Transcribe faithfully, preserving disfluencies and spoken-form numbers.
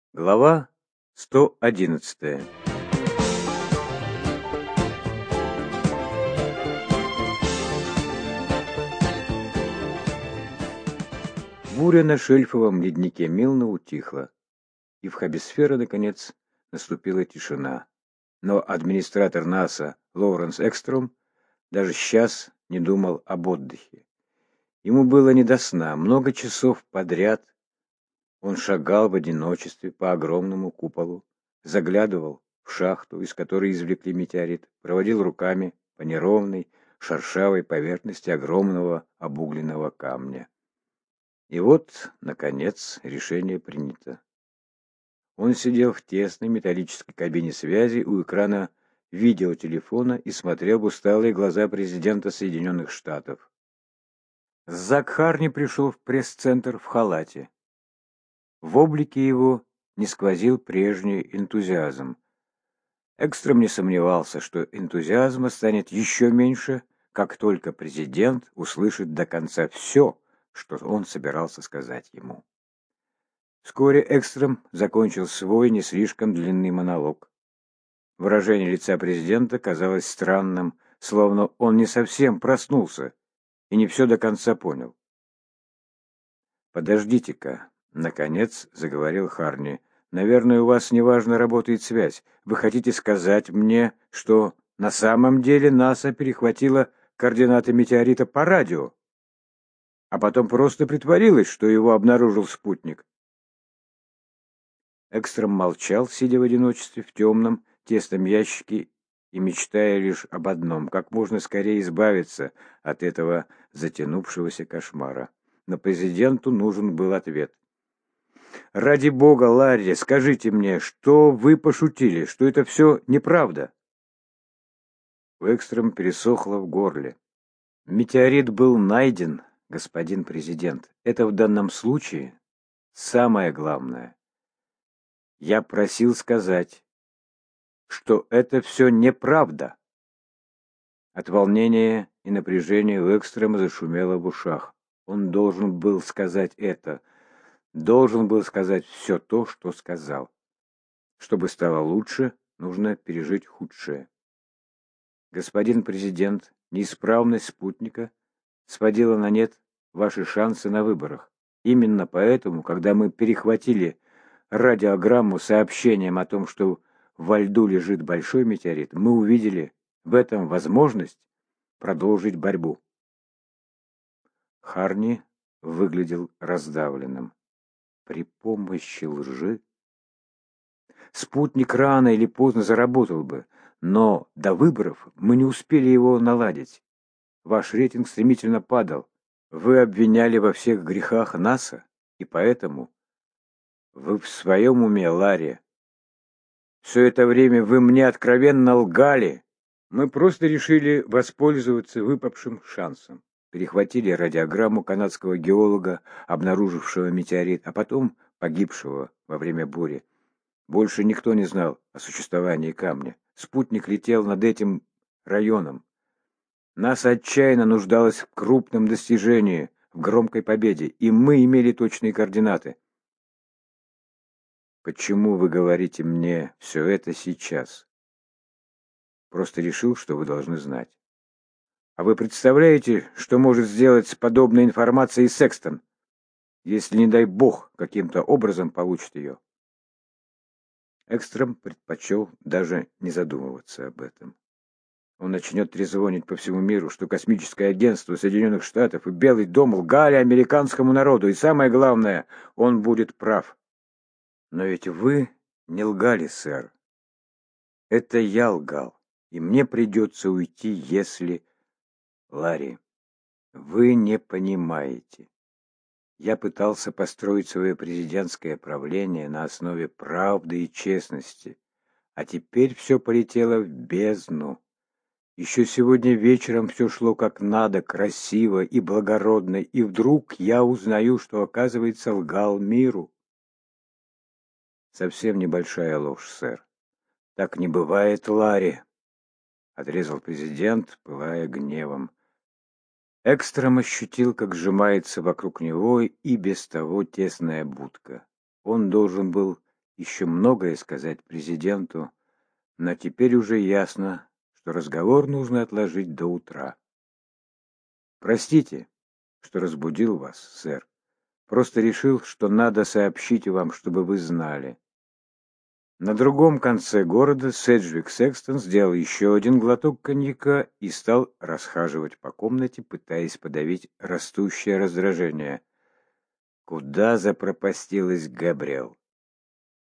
Глава сто одиннадцатая. Буря на шельфовом леднике Милна утихла, и в Хабисфера, наконец, наступила тишина. Но администратор НАСА Лоуренс Экстром даже сейчас не думал об отдыхе. Ему было не до сна. Много часов подряд он шагал в одиночестве по огромному куполу, заглядывал в шахту, из которой извлекли метеорит, проводил руками по неровной, шершавой поверхности огромного обугленного камня. И вот, наконец, решение принято. Он сидел в тесной металлической кабине связи у экрана видеотелефона и смотрел в усталые глаза президента Соединенных Штатов. Зак Харни пришел в пресс-центр в халате. В облике его не сквозил прежний энтузиазм. Экстром не сомневался, что энтузиазма станет еще меньше, как только президент услышит до конца все, что он собирался сказать ему. Вскоре Экстром закончил свой не слишком длинный монолог. Выражение лица президента казалось странным, словно он не совсем проснулся и не все до конца понял. «Подождите-ка», — наконец заговорил Харни. «Наверное, у вас неважно работает связь. Вы хотите сказать мне, что на самом деле НАСА перехватила координаты метеорита по радио, а потом просто притворилась, что его обнаружил спутник?» Экстром молчал, сидя в одиночестве в темном, тесном ящике и мечтая лишь об одном — как можно скорее избавиться от этого затянувшегося кошмара. Но президенту нужен был ответ. «Ради бога, Ларри, скажите мне, что вы пошутили, что это все неправда?» У Экстром пересохло в горле. «Метеорит был найден, господин президент. Это в данном случае самое главное. Я просил сказать, что это все неправда». От волнения и напряжения у Экстрема зашумело в ушах. Он должен был сказать это, должен был сказать все то, что сказал. Чтобы стало лучше, нужно пережить худшее. Господин президент, неисправность спутника сводила на нет ваши шансы на выборах. Именно поэтому, когда мы перехватили радиограмму с сообщением о том, что во льду лежит большой метеорит, мы увидели в этом возможность продолжить борьбу. Харни выглядел раздавленным. При помощи лжи спутник рано или поздно заработал бы, но до выборов мы не успели его наладить. Ваш рейтинг стремительно падал. Вы обвиняли во всех грехах НАСА, и поэтому вы в своем уме, Ларри. Все это время вы мне откровенно лгали. Мы просто решили воспользоваться выпавшим шансом. Перехватили радиограмму канадского геолога, обнаружившего метеорит, а потом погибшего во время бури. Больше никто не знал о существовании камня. Спутник летел над этим районом. НАСА отчаянно нуждалась в крупном достижении, в громкой победе, и мы имели точные координаты. Почему вы говорите мне все это сейчас? Просто решил, что вы должны знать. А вы представляете, что может сделать с подобной информацией Секстон, если, не дай бог, каким-то образом получит ее? Экстром предпочел даже не задумываться об этом. Он начнет трезвонить по всему миру, что космическое агентство Соединенных Штатов и Белый дом лгали американскому народу, и самое главное, он будет прав. Но ведь вы не лгали, сэр. Это я лгал, и мне придется уйти, если... Ларри, вы не понимаете. Я пытался построить свое президентское правление на основе правды и честности, а теперь все полетело в бездну. Еще сегодня вечером все шло как надо, красиво и благородно, и вдруг я узнаю, что, оказывается, лгал миру. Совсем небольшая ложь, сэр. Так не бывает, Ларри, — отрезал президент, пылая гневом. Экстром ощутил, как сжимается вокруг него и без того тесная будка. Он должен был еще многое сказать президенту, но теперь уже ясно, что разговор нужно отложить до утра. Простите, что разбудил вас, сэр. Просто решил, что надо сообщить вам, чтобы вы знали. На другом конце города Седжвик Секстон сделал еще один глоток коньяка и стал расхаживать по комнате, пытаясь подавить растущее раздражение. Куда запропастилась Габриэл?